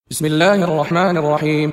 بسم الله الرحمن الرحيم.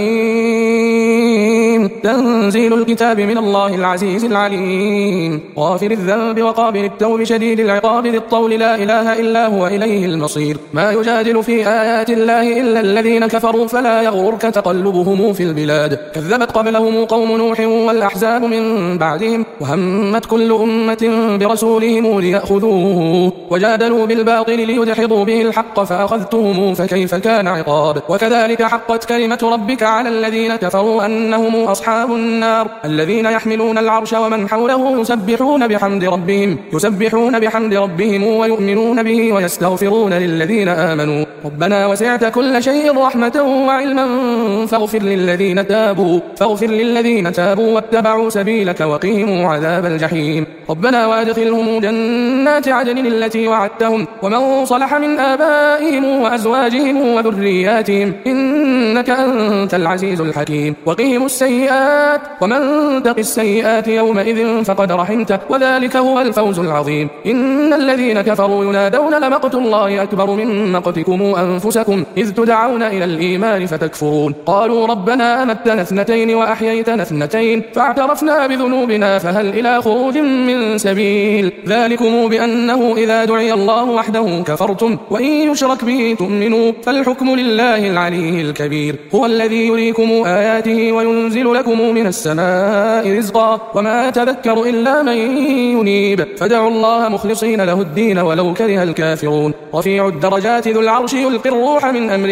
حميم. تنزيل الكتاب من الله العزيز العليم، غافر الذنب وقابل التوب شديد العقاب ذي الطول لا إله إلا هو إليه المصير. ما يجادل في آيات الله إلا الذين كفروا فلا يغررك تقلبهم في البلاد. كذبت قبلهم قوم نوح والأحزاب من بعدهم، وهمت كل أمة برسولهم ليأخذوه، وجادلوا بالباطل ليدحضوا به الحق فأخذتهم فكيف كان عقاب. وكذلك حقت كلمة ربك على الذين كفروا أنهم أصحاب النار، الذين يحملون العرش ومن حوله يسبحون بحمد ربهم ويؤمنون به ويستغفرون للذين آمنوا ربنا وسعت كل شيء رحمة وعلما فاغفر للذين تابوا واتبعوا سبيلك وقهم عذاب الجحيم. ربنا وادخلهم جنات عدن التي وعدتهم ومن صلح من آبائهم وأزواجهم وذرياتهم إنك أنت العزيز الحكيم. وقهم السيئات ومن تق السيئات يومئذ فقد رحمته وذلك هو الفوز العظيم. إن الذين كفروا ينادون لمقت الله أكبر من مقتكم أنفسكم إذ تدعون إلى الإيمان فتكفرون. قالوا ربنا أمتنا اثنتين وأحييتنا اثنتين فاعترفنا بذنوبنا فهل إلى خروج من سبيل. ذلكم بأنه إذا دعي الله وحده كفرتم وإن يشرك به تؤمنوا فالحكم لله العلي الكبير. هو الذي يريكم آياته وينزل لكم من السماء رزقا وما يتذكر إلا من ينيب. فدعوا الله مخلصين له الدين ولو كره الكافرون. رفيع الدرجات ذو العرش يلقي الروح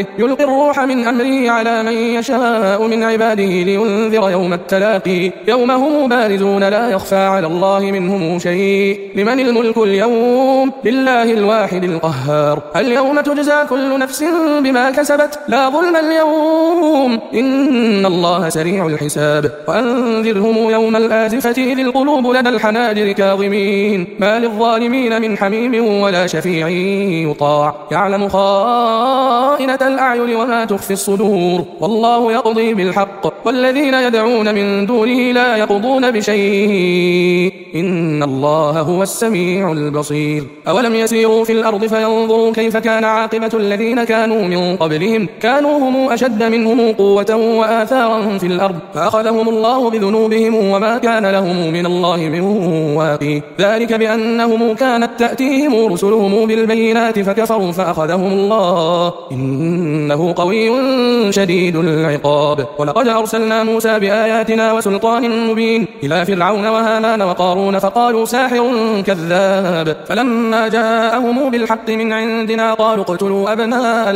من أمره على من يشاء من عباده لينذر يوم التلاقي يوم هم بارزون لا يخفى على الله منهم شيء. لمن الملك اليوم؟ لله الواحد القهار. اليوم تجزى كل نفس بما كسبت لا ظلم اليوم إن الله سريع الحساب. وأنذرهم يوم الآزفة إذ القلوب لدى الحناجر كاظمين ما للظالمين من حميم ولا شفيع يطاع يعلم خائنة الأعين وما تخفي الصدور والله يقضي بالحق والذين يدعون من دونه لا يقضون بشيء إن الله هو السميع البصير. أولم يسيروا في الأرض فينظروا كيف كان عاقبة الذين كانوا من قبلهم كانوا هم أشد منهم قوة وآثارا في الأرض فأخذهم الله بذنوبهم وما كان لهم من الله من واقي. ذلك بأنهم كانت تأتيهم رسلهم بالبينات فكفروا فأخذهم الله إنه قوي شديد العقاب. ولقد أرسلنا موسى بآياتنا وسلطان مبين إلى فرعون وهامان وقارون فقالوا ساحر كذاب فلما جاءهم بالحق من عندنا قالوا اقتلوا أبناء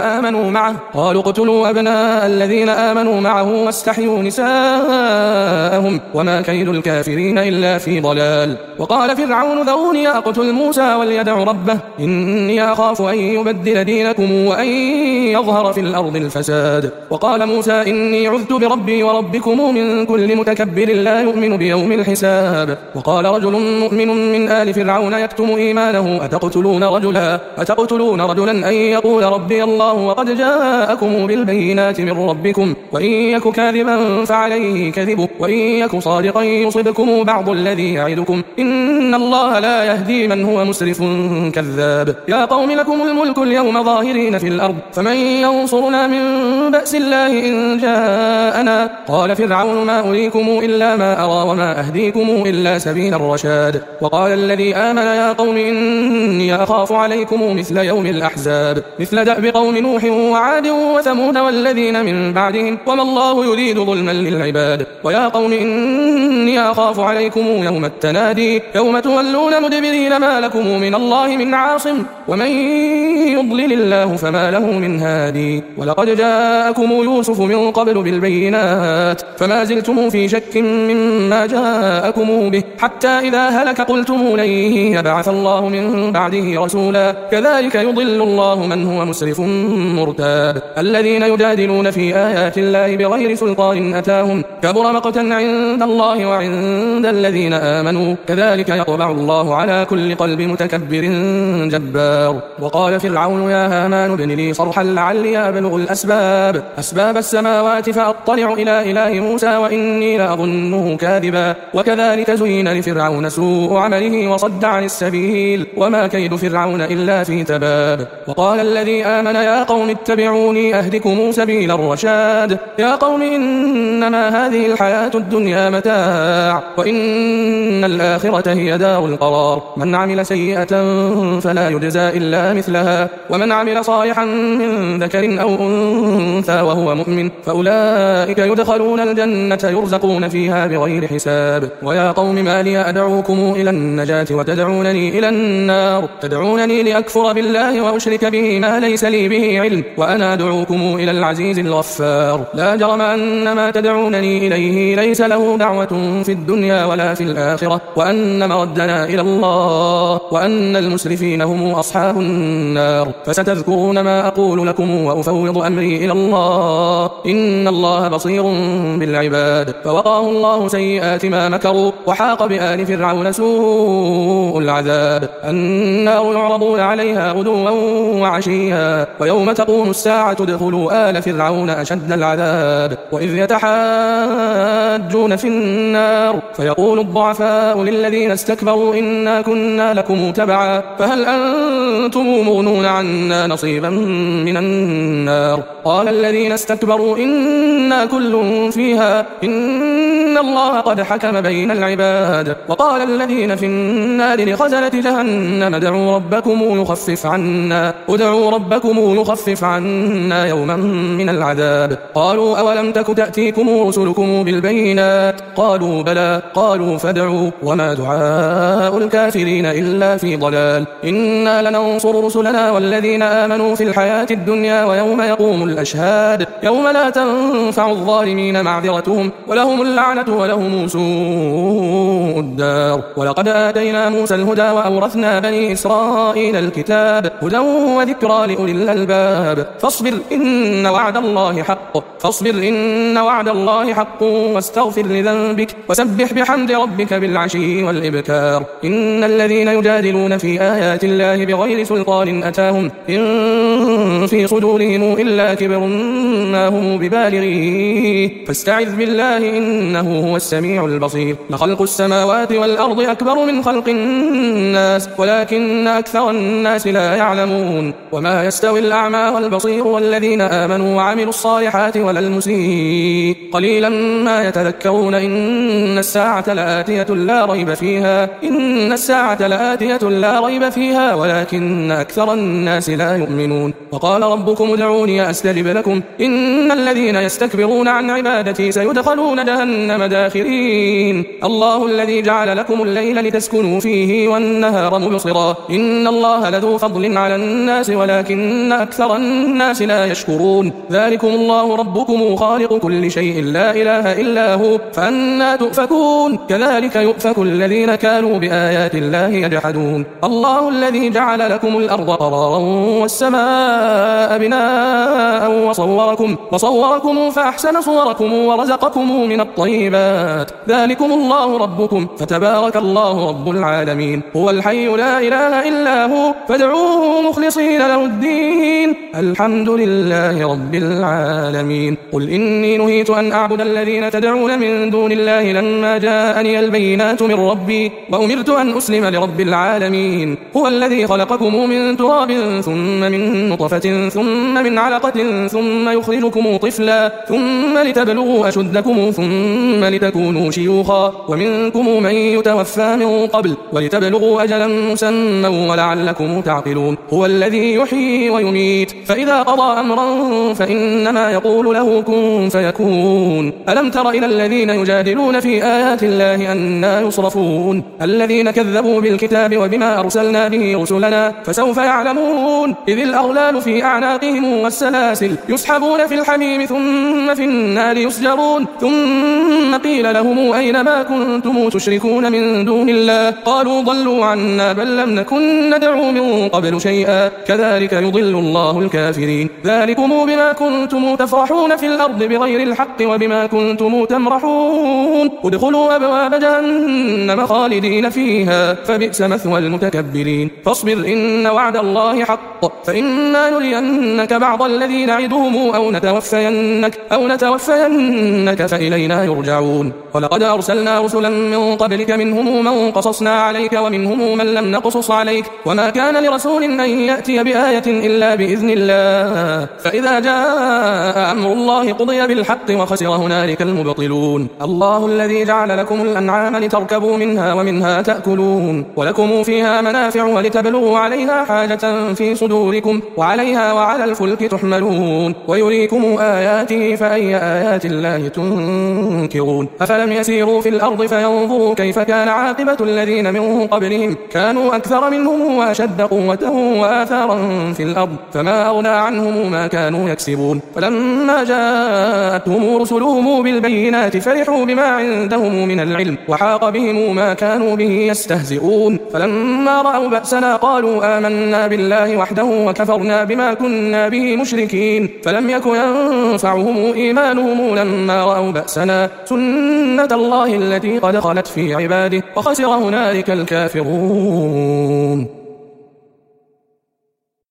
الذين آمنوا معه واستحيوا نساءهم وما كيد الكافرين إلا في ضلال. وقال فرعون ذروني أقتل موسى وليدع ربه إني أخاف أن يبدل دينكم وأن يظهر في الأرض الفساد. وقال موسى إني عذت بربي وربكم من كل متكبر لا يؤمن بيوم الحساب. وقال رجل مؤمن من آل فرعون يكتم إيمانه أتقتلون رجلا أن يقول ربي الله وقد جاءكم بالبينات من ربكم وإن يك كاذبا فعليه كذبه وإن يك صادقا يصبكم بعض الذي يعدكم إن الله لا يهدي من هو مسرف كذاب. يا قوم لكم الملك اليوم ظاهرين في الأرض فمن ينصرنا من بأس الله إن جاءنا. قال فرعون ما أريكم إلا ما أرى وما أهديكم إلا سبيل الرشاد. وقال الذي آمن يا قوم إني أخاف عليكم مثل يوم الأحزاب مثل دأب قوم نوح وعاد وثمود والذين من بعدهم وما الله يريد ظلما للعباد. ويا قوم إني أخاف عليكم يوم التنادي يوم تولون مدبرين ما لكم من الله من عاصم ومن يضلل الله فما له من هادي. ولقد جاءكم يوسف من قبل بالبينات فما زلتم في شك مما جاءكم به حتى إذا هلك قلتم لن يبعث الله من بعده رسولا كذلك يضل الله من هو مسرف مرتاب. الذين يجادلون في آيات الله بغير سلطان أتاهم كبر مقتا عند الله وعند الذين آمنوا كذلك يطبع الله على كل قلب متكبر جبار. وقال فرعون يا هامان ابن لي صرحا لعلي أبلغ أسباب السماوات فأطلع إلى إله موسى وإني لأظنه كاذبا. وكذلك زين لفرعون سوء عمله وصد عن السبيل وما كيد فرعون إلا في تباب. وقال الذي آمن يا قوم اتبعوني أهدكم سبيل الرشاد. يا قوم إنما هذه الحياة الدنيا متاع وإن الآخرة هي دار القرار. من عمل سيئة فلا يجزى إلا مثلها ومن عمل صالحا من ذكر أو أنثى وهو مؤمن فأولئك يدخلون الجنة يرزقون فيها بغير حساب. ويا قوم ما لي أدعوكم إلى النجاة وتدعونني إلى النار. تدعونني لأكفر بالله وأشرك به ما ليس لي به علم وأنا أدعوكم إلى العزيز الغفار. لا جرم أن ما تدعونني إليه ليس له دعوة في الدنيا ولا في الآخرة وأن مردنا إلى الله وأن المسرفين هم أصحاب النار. فستذكرون ما أقول لكم وأفوض أمري إلى الله إن الله بصير بالعباد. فوقاه الله سيئات ما مكروا وحاق بآل فرعون سوء العذاب. النار يعرضون عليها غدوا وعشيا ويوم تقوم الساعة ادخلوا آل فرعون أشد العذاب. وإذ يتحاجون في النار فيقول الضعفاء للذين استكبروا إنا كنا لكم تبعا فهل أنتم مغنون عنا نصيبا من النار. قال الذين استكبروا إنا كل فيها إن الله قد حكم بين العباد. وقال الذين في النار لخزنة جهنم ادعوا ربكم يخفف عنا يوما من العذاب. قالوا أولم تك تأتيكم رسلكم بالبينات قالوا بلى قالوا فادعوا وما دعاء الكافرين إلا في ضلال. إنا لننصر رسلنا والذين آمنوا في الحياة الدنيا ويوم يقوم الأشهاد يوم لا تنفع الظالمين معذرتهم ولهم اللعنة ولهم سوء الدار. ولقد آتينا موسى الهدى وأورثنا بني إسرائيل الكتاب هدى وذكرى لأولي الألباب. فاصبر إن وعد الله حق واستغفر لذنبك وسبح بحمد ربك بالعشي والإبكار. إن الذين يجادلون في آيات الله بغير سلطان أتاهم إن في صدورهم إلا كبر ما هم ببالغيه فاستعذ بالله إنه هو السميع البصير. لخلق السماوات والأرض أكبر من خلق الناس ولكن أكثر الناس لا يعلمون. وما يستوي الأعمى والبصير والذين آمنوا وعملوا الصالحات ولا المسيء قليلا ما يتذكرون. إن الساعة لآتية لا ريب فيها ولكن أكثر الناس لا يؤمنون. وقال ربكم ادعوني أستجب لكم إن الذين يستكبرون عن عبادتي سيدخلون جهنم داخرين. الله الذي جعل لكم الليل لتسكنوا فيه والنهار مبصرا إن الله لذو فضل على الناس ولكن أكثر الناس لا يشكرون. ذلكم الله ربكم خالق كل شيء لا إله إلا هو فأنى تؤفكون. كذلك يؤفك الذين كانوا بآيات الله يجحدون. الله الذي جعل لكم الأرض قرارا والسماء بناء وصوركم فأحسن صوركم ورزقكم من الطيبات. ذلكم الله ربكم فتبارك الله رب العالمين. هو الحي لا إله إلا هو فادعوه مخلصين له الدين الحمد لله رب العالمين. قل إني نهيت أن أعبد الذين تدعون من دون الله لما جاءني البينات من ربي وأمرت أن أسلم لرب العالمين. هو الذي خلقكم من تراب ثم من نطفة ثم من علقة ثم يخرجكم طفلا ثم لتبلغوا أشدكم ثم لتكونوا شيوخا ومنكم من يتوفى من قبل ولتبلغوا أجلا مسمى ولعلكم تعقلون. هو الذي يحيي ويميت فإذا قضى أمرا فإنما يقول له كن فيكون. ألم تر إلى الذين يجادلون في آيات الله أنى يصرفون الذين كذبوا بالكتاب وبما أرسلنا به رسلنا فسوف يعلمون. إذ الأغلال في أعناقهم والسلاسل يسحبون في الحميم ثم في النار يسجرون ثم قيل لهم أين ما كنتم تشركون من دون الله قالوا ضلوا عنا بل لم نكن ندعو من قبل شيئا كذلك يضل الله الكافرين. ذلكم ليذيقكم بما كنتم تفرحون في الأرض بغير الحق وبما كنتم تمرحون ادخلوا أبواب جهنم خالدين فيها فبئس مثوى المتكبرين فاصبر إن وعد الله حق فإنا نرينك بعض الذي نعدهم أو نتوفينك فإلينا يرجعون ولقد أرسلنا رسلا من قبلك منهم من قصصنا عليك ومنهم من لم نقصص عليك وما كان لرسول أن يأتي بآية إلا بإذن الله فإذا جاء أمر الله قضي بالحق وخسر هنالك المبطلون الله الذي جعل لكم الأنعام لتركبوا منها ومنها تأكلون ولكم فيها منافع ولتبلغوا عليها حاجة في صدوركم وعليها وعلى الفلك تحملون ويريكم آياته فأي آيات الله تنكرون أفلم يسيروا في الأرض فينظروا كيف كان عاقبة الذين من قبلهم كانوا أكثر منهم وأشد قوة وآثارا في الأرض فما أغنى عنهم ما كانوا يكسبون فلما جاءتهم رسلهم بالبينات فرحوا بما عندهم من العلم وحاق بهم ما كانوا به يستهزئون فلما رأوا بأسنا قالوا آمنا بالله وحده وكفرنا بما كنا به مشركين فلم يك ينفعهم إيمانهم لما رأوا بأسنا سنة الله التي قد خلت في عباده وخسر هنالك الكافرون